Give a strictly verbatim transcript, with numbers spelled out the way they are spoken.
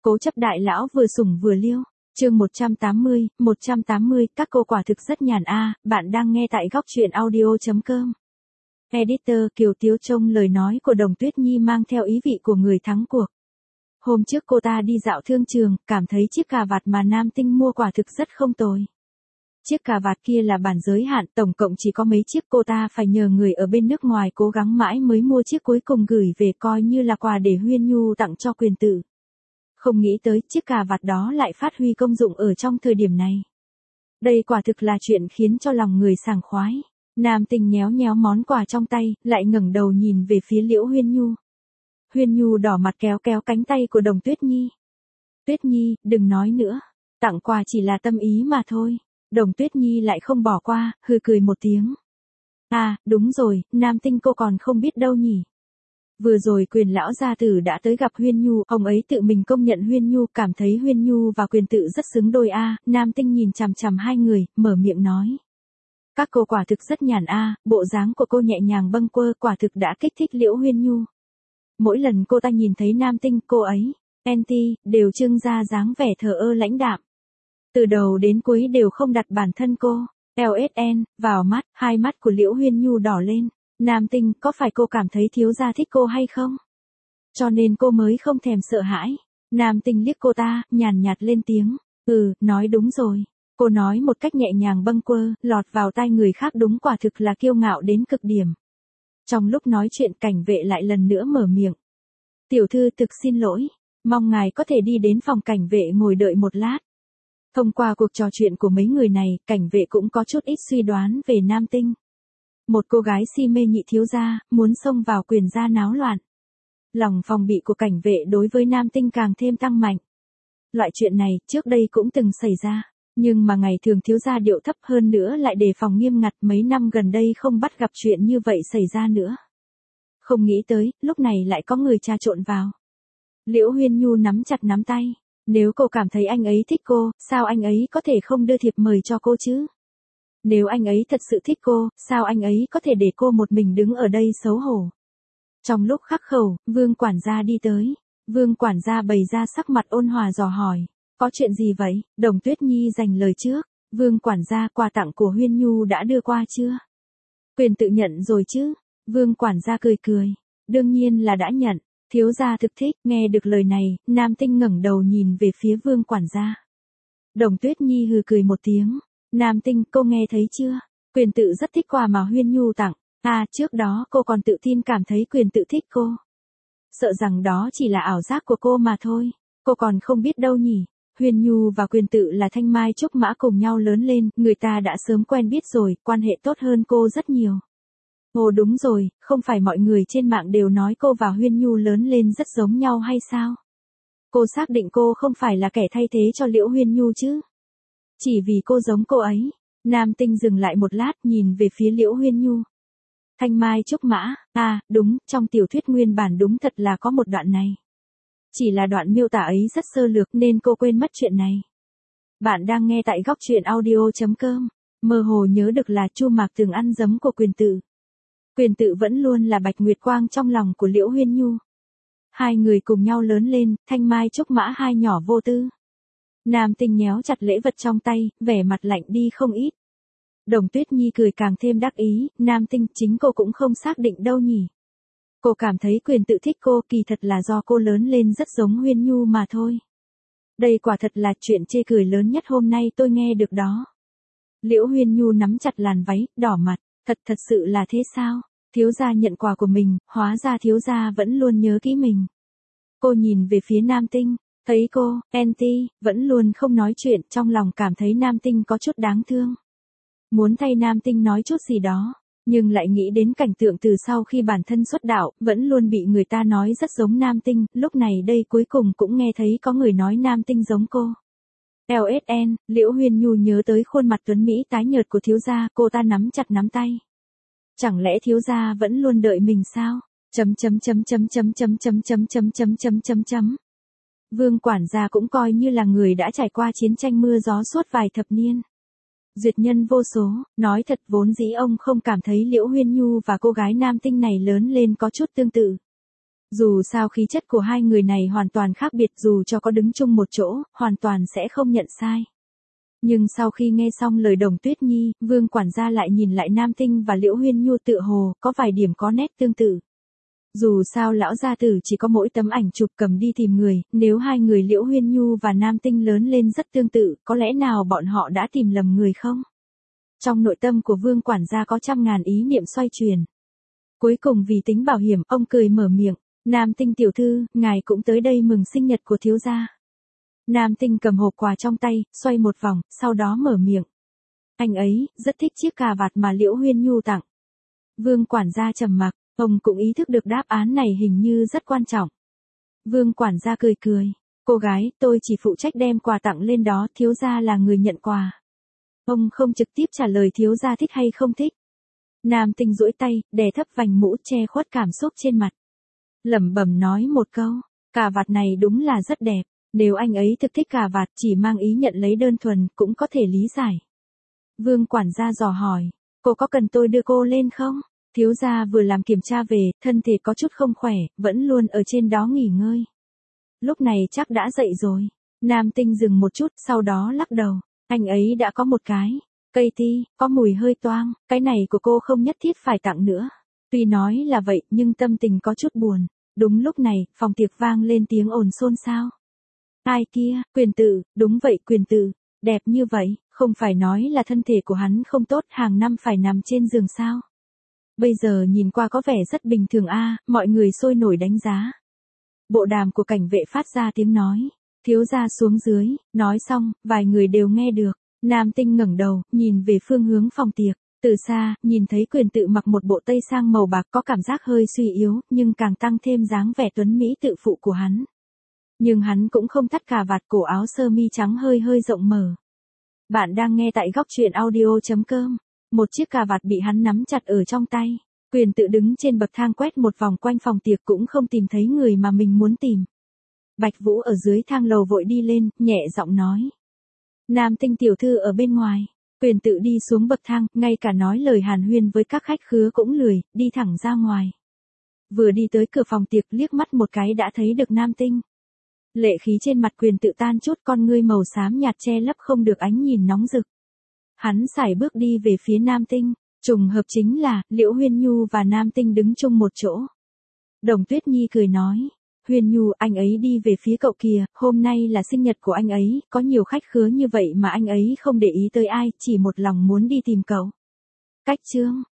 Cố chấp đại lão vừa sủng vừa liêu. Chương một trăm tám mươi, một trăm tám mươi, các cô quả thực rất nhàn a, bạn đang nghe tại góc truyện audio chấm com. Editor Kiều Tiếu Trông lời nói của Đồng Tuyết Nhi mang theo ý vị của người thắng cuộc. Hôm trước cô ta đi dạo thương trường, cảm thấy chiếc cà vạt mà Nam Tinh mua quả thực rất không tồi. Chiếc cà vạt kia là bản giới hạn, tổng cộng chỉ có mấy chiếc, cô ta phải nhờ người ở bên nước ngoài cố gắng mãi mới mua chiếc cuối cùng gửi về coi như là quà để Huyên Nhu tặng cho Quyền Tử. Không nghĩ tới chiếc cà vạt đó lại phát huy công dụng ở trong thời điểm này. Đây quả thực là chuyện khiến cho lòng người sảng khoái. Nam Tinh nhéo nhéo món quà trong tay, lại ngẩng đầu nhìn về phía Liễu Huyên Nhu. Huyên Nhu đỏ mặt kéo kéo cánh tay của Đồng Tuyết Nhi. Tuyết Nhi, đừng nói nữa. Tặng quà chỉ là tâm ý mà thôi. Đồng Tuyết Nhi lại không bỏ qua, hừ cười một tiếng. À, đúng rồi, Nam Tinh cô còn không biết đâu nhỉ. Vừa rồi Quyền lão gia tử đã tới gặp Huyên Nhu, ông ấy tự mình công nhận Huyên Nhu, cảm thấy Huyên Nhu và Quyền Tử rất xứng đôi a. Nam Tinh nhìn chằm chằm hai người, mở miệng nói. Các cô quả thực rất nhàn a, bộ dáng của cô nhẹ nhàng bâng quơ quả thực đã kích thích Liễu Huyên Nhu. Mỗi lần cô ta nhìn thấy Nam Tinh, cô ấy, anti, đều trưng ra dáng vẻ thờ ơ lãnh đạm. Từ đầu đến cuối đều không đặt bản thân cô, lờ ét en, vào mắt, hai mắt của Liễu Huyên Nhu đỏ lên. Nam Tinh, có phải cô cảm thấy thiếu gia thích cô hay không? Cho nên cô mới không thèm sợ hãi. Nam Tinh liếc cô ta, nhàn nhạt lên tiếng. Ừ, nói đúng rồi. Cô nói một cách nhẹ nhàng bâng quơ, lọt vào tai người khác đúng quả thực là kiêu ngạo đến cực điểm. Trong lúc nói chuyện Cảnh Vệ lại lần nữa mở miệng. Tiểu thư thực xin lỗi, mong ngài có thể đi đến phòng Cảnh Vệ ngồi đợi một lát. Thông qua cuộc trò chuyện của mấy người này, Cảnh Vệ cũng có chút ít suy đoán về Nam Tinh. Một cô gái si mê nhị thiếu gia, muốn xông vào Quyền gia náo loạn. Lòng phòng bị của Cảnh Vệ đối với Nam Tinh càng thêm tăng mạnh. Loại chuyện này trước đây cũng từng xảy ra, nhưng mà ngày thường thiếu gia điệu thấp hơn nữa lại đề phòng nghiêm ngặt, mấy năm gần đây không bắt gặp chuyện như vậy xảy ra nữa. Không nghĩ tới, lúc này lại có người trà trộn vào. Liễu Huyên Nhu nắm chặt nắm tay. Nếu cô cảm thấy anh ấy thích cô, sao anh ấy có thể không đưa thiệp mời cho cô chứ? Nếu anh ấy thật sự thích cô, sao anh ấy có thể để cô một mình đứng ở đây xấu hổ? Trong lúc khắc khẩu, Vương quản gia đi tới. Vương quản gia bày ra sắc mặt ôn hòa dò hỏi. Có chuyện gì vậy? Đồng Tuyết Nhi giành lời trước. Vương quản gia, quà tặng của Huyên Nhu đã đưa qua chưa? Quyền tự nhận rồi chứ? Vương quản gia cười cười. Đương nhiên là đã nhận. Thiếu gia thực thích. Nghe được lời này, Nam Tinh ngẩng đầu nhìn về phía Vương quản gia. Đồng Tuyết Nhi hừ cười một tiếng. Nam Tinh, cô nghe thấy chưa? Quyền tự rất thích quà mà Huyên Nhu tặng. À, trước đó cô còn tự tin cảm thấy Quyền tự thích cô. Sợ rằng đó chỉ là ảo giác của cô mà thôi. Cô còn không biết đâu nhỉ. Huyên Nhu và Quyền tự là thanh mai trúc mã cùng nhau lớn lên, người ta đã sớm quen biết rồi, quan hệ tốt hơn cô rất nhiều. Ồ đúng rồi, không phải mọi người trên mạng đều nói cô và Huyên Nhu lớn lên rất giống nhau hay sao? Cô xác định cô không phải là kẻ thay thế cho Liễu Huyên Nhu chứ? Chỉ vì cô giống cô ấy. Nam Tinh dừng lại một lát nhìn về phía Liễu Huyên Nhu. Thanh mai trúc mã, à, đúng, trong tiểu thuyết nguyên bản đúng thật là có một đoạn này. Chỉ là đoạn miêu tả ấy rất sơ lược nên cô quên mất chuyện này. Bạn đang nghe tại góc truyện audio chấm com, mơ hồ nhớ được là Chu Mạc từng ăn giấm của Quyền Tử. Quyền Tử vẫn luôn là bạch nguyệt quang trong lòng của Liễu Huyên Nhu. Hai người cùng nhau lớn lên, thanh mai trúc mã hai nhỏ vô tư. Nam Tinh nhéo chặt lễ vật trong tay, vẻ mặt lạnh đi không ít. Đồng Tuyết Nhi cười càng thêm đắc ý, Nam Tinh, chính cô cũng không xác định đâu nhỉ. Cô cảm thấy Quyền tự thích cô, kỳ thật là do cô lớn lên rất giống Huyên Nhu mà thôi. Đây quả thật là chuyện chê cười lớn nhất hôm nay tôi nghe được đó. Liễu Huyên Nhu nắm chặt làn váy, đỏ mặt, thật thật sự là thế sao? Thiếu gia nhận quà của mình, hóa ra thiếu gia vẫn luôn nhớ kỹ mình. Cô nhìn về phía Nam Tinh. Thấy cô, anti, vẫn luôn không nói chuyện, trong lòng cảm thấy Nam Tinh có chút đáng thương. Muốn thay Nam Tinh nói chút gì đó, nhưng lại nghĩ đến cảnh tượng từ sau khi bản thân xuất đạo, vẫn luôn bị người ta nói rất giống Nam Tinh, lúc này đây cuối cùng cũng nghe thấy có người nói Nam Tinh giống cô. lờ ét en, Liễu Huyên Nhu nhớ tới khuôn mặt tuấn Mỹ tái nhợt của thiếu gia, cô ta nắm chặt nắm tay. Chẳng lẽ thiếu gia vẫn luôn đợi mình sao? Chấm chấm chấm chấm chấm chấm chấm chấm chấm chấm chấm chấm chấm. Vương quản gia cũng coi như là người đã trải qua chiến tranh mưa gió suốt vài thập niên. Duyệt nhân vô số, nói thật vốn dĩ ông không cảm thấy Liễu Huyên Nhu và cô gái Nam Tinh này lớn lên có chút tương tự. Dù sao khí chất của hai người này hoàn toàn khác biệt, dù cho có đứng chung một chỗ, hoàn toàn sẽ không nhận sai. Nhưng sau khi nghe xong lời Đồng Tuyết Nhi, Vương quản gia lại nhìn lại Nam Tinh và Liễu Huyên Nhu, tựa hồ có vài điểm có nét tương tự. Dù sao lão gia tử chỉ có mỗi tấm ảnh chụp cầm đi tìm người, nếu hai người Liễu Huyên Nhu và Nam Tinh lớn lên rất tương tự, có lẽ nào bọn họ đã tìm lầm người không? Trong nội tâm của Vương quản gia có trăm ngàn ý niệm xoay chuyển. Cuối cùng vì tính bảo hiểm, ông cười mở miệng, Nam Tinh tiểu thư, ngài cũng tới đây mừng sinh nhật của thiếu gia. Nam Tinh cầm hộp quà trong tay, xoay một vòng, sau đó mở miệng. Anh ấy, rất thích chiếc cà vạt mà Liễu Huyên Nhu tặng. Vương quản gia trầm mặc, ông cũng ý thức được đáp án này hình như rất quan trọng. Vương quản gia cười cười, cô gái, tôi chỉ phụ trách đem quà tặng lên đó, thiếu gia là người nhận quà. Ông không trực tiếp trả lời thiếu gia thích hay không thích. Nam Tinh duỗi tay, đè thấp vành mũ che khuất cảm xúc trên mặt. Lẩm bẩm nói một câu, cà vạt này đúng là rất đẹp, nếu anh ấy thực thích cà vạt chỉ mang ý nhận lấy đơn thuần cũng có thể lý giải. Vương quản gia dò hỏi, cô có cần tôi đưa cô lên không? Thiếu gia vừa làm kiểm tra về, thân thể có chút không khỏe, vẫn luôn ở trên đó nghỉ ngơi. Lúc này chắc đã dậy rồi. Nam Tinh dừng một chút, sau đó lắc đầu, anh ấy đã có một cái. Cây ti, có mùi hơi toang, cái này của cô không nhất thiết phải tặng nữa. Tuy nói là vậy, nhưng tâm tình có chút buồn. Đúng lúc này, phòng tiệc vang lên tiếng ồn xôn xao. Ai kia, Quyền Tử, đúng vậy Quyền Tử, đẹp như vậy, không phải nói là thân thể của hắn không tốt, hàng năm phải nằm trên giường sao. Bây giờ nhìn qua có vẻ rất bình thường a, mọi người sôi nổi đánh giá. Bộ đàm của cảnh vệ phát ra tiếng nói, thiếu gia xuống dưới, nói xong, vài người đều nghe được. Nam Tinh ngẩng đầu, nhìn về phương hướng phòng tiệc, từ xa, nhìn thấy Quyền Tự mặc một bộ tây sang màu bạc có cảm giác hơi suy yếu, nhưng càng tăng thêm dáng vẻ tuấn mỹ tự phụ của hắn. Nhưng hắn cũng không thắt cà vạt, cổ áo sơ mi trắng hơi hơi rộng mở. Bạn đang nghe tại góc truyện audio chấm com. Một chiếc cà vạt bị hắn nắm chặt ở trong tay. Quyền Tự đứng trên bậc thang quét một vòng quanh phòng tiệc cũng không tìm thấy người mà mình muốn tìm. Bạch Vũ ở dưới thang lầu vội đi lên, nhẹ giọng nói. Nam Tinh tiểu thư ở bên ngoài. Quyền Tự đi xuống bậc thang, ngay cả nói lời hàn huyên với các khách khứa cũng lười, đi thẳng ra ngoài. Vừa đi tới cửa phòng tiệc, liếc mắt một cái đã thấy được Nam Tinh. Lệ khí trên mặt Quyền Tự tan chút, con ngươi màu xám nhạt che lấp không được ánh nhìn nóng rực. Hắn sải bước đi về phía Nam Tinh, trùng hợp chính là, Liễu Huyên Nhu và Nam Tinh đứng chung một chỗ. Đồng Tuyết Nhi cười nói, Huyên Nhu, anh ấy đi về phía cậu kìa, hôm nay là sinh nhật của anh ấy, có nhiều khách khứa như vậy mà anh ấy không để ý tới ai, chỉ một lòng muốn đi tìm cậu. Cách chương,